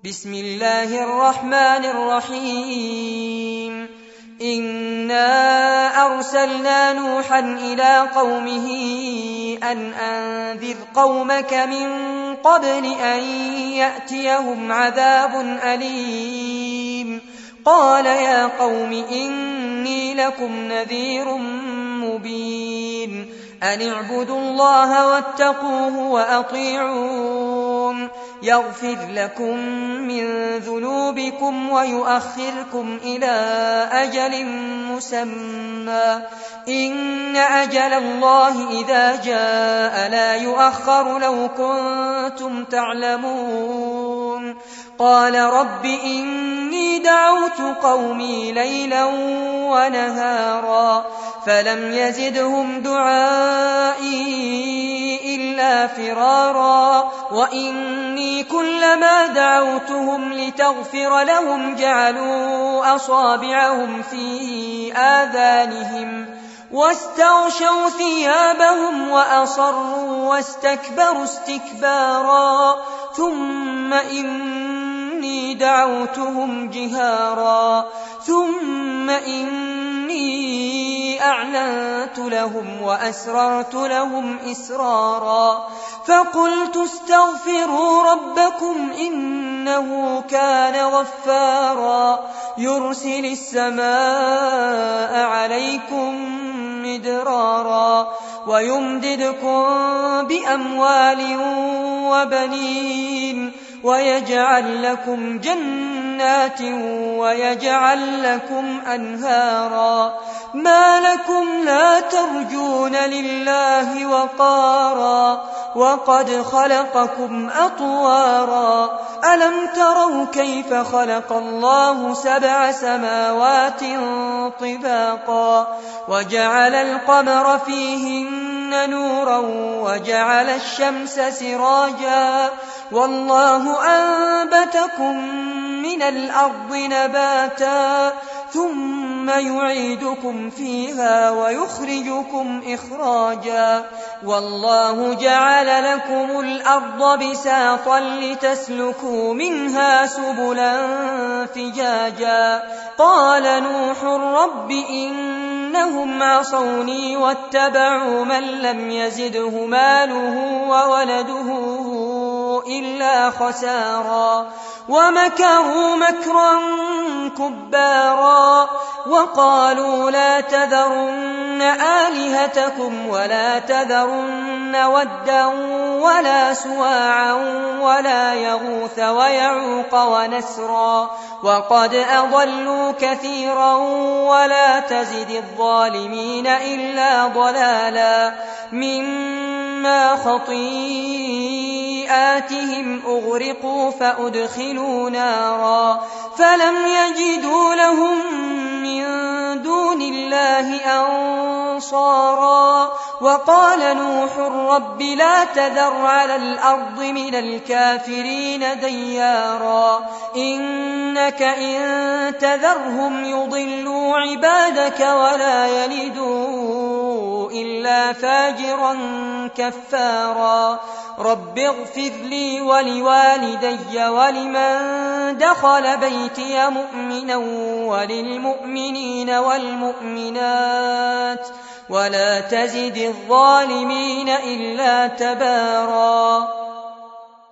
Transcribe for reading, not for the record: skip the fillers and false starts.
بسم الله الرحمن الرحيم إنا أرسلنا نوحا إلى قومه أن أنذر قومك من قبل أن يأتيهم عذاب أليم قال يا قوم إني لكم نذير مبين أن اعبدوا الله واتقوه وأطيعون يغفر لكم من ذنوبكم ويؤخركم إلى أجل مسمى إن أجل الله إذا جاء لا يؤخر لو كنتم تعلمون قال رب إني دعوت قومي ليلا ونهارا فلم يزدهم دعائي إلا فرارا وإني كلما دعوتهم لتغفر لهم جعلوا أصابعهم في آذانهم واستغشوا ثيابهم وأصروا واستكبروا استكبارا ثم إني دعوتهم جهارا ثم إني أعلنت لهم وأسررت لهم إسرارا فقلت استغفروا ربكم إنه كان غفارا يرسل السماء عليكم مدرارا ويمددكم بأموال وبنين ويجعل لكم جنات ويجعل لكم أنهارا ما لكم لا ترجون لله وقارا وقد خلقكم أطوارا ألم تروا كيف خلق الله 7 سماوات طباقا وجعل القمر فيهن نورا وجعل الشمس سراجا والله أنبتكم من الأرض نباتا ثم يعيدكم فيها ويخرجكم إخراجا والله جعل لكم الأرض بساطا لتسلكوا منها سبلا فجاجا قال نوح رب إنهم عصوني واتبعوا من لم يزده ماله وولده إلا خسارا ومكروا مكرا كبارا وقالوا لا تذرن آلهتكم ولا تذرن ودا ولا سواعا ولا يغوث ويعوق ونسرا وقد أضلوا كثيرا ولا تزد الظالمين إلا ضلالا مما خطيئاتهم أغرقوا فأدخلوا نارا فلم يجدوا لهم من دون الله أنصارا وقال نوح رب لا تذر على الأرض من الكافرين ديارا إنك إن تذرهم يضلوا عبادك ولا يلدوا إلا فاجرا كفارا رب اغفر لي ولوالدي ولمن دخل بيتي مؤمنا وللمؤمنين والمؤمنات ولا تزد الظالمين إلا تبارا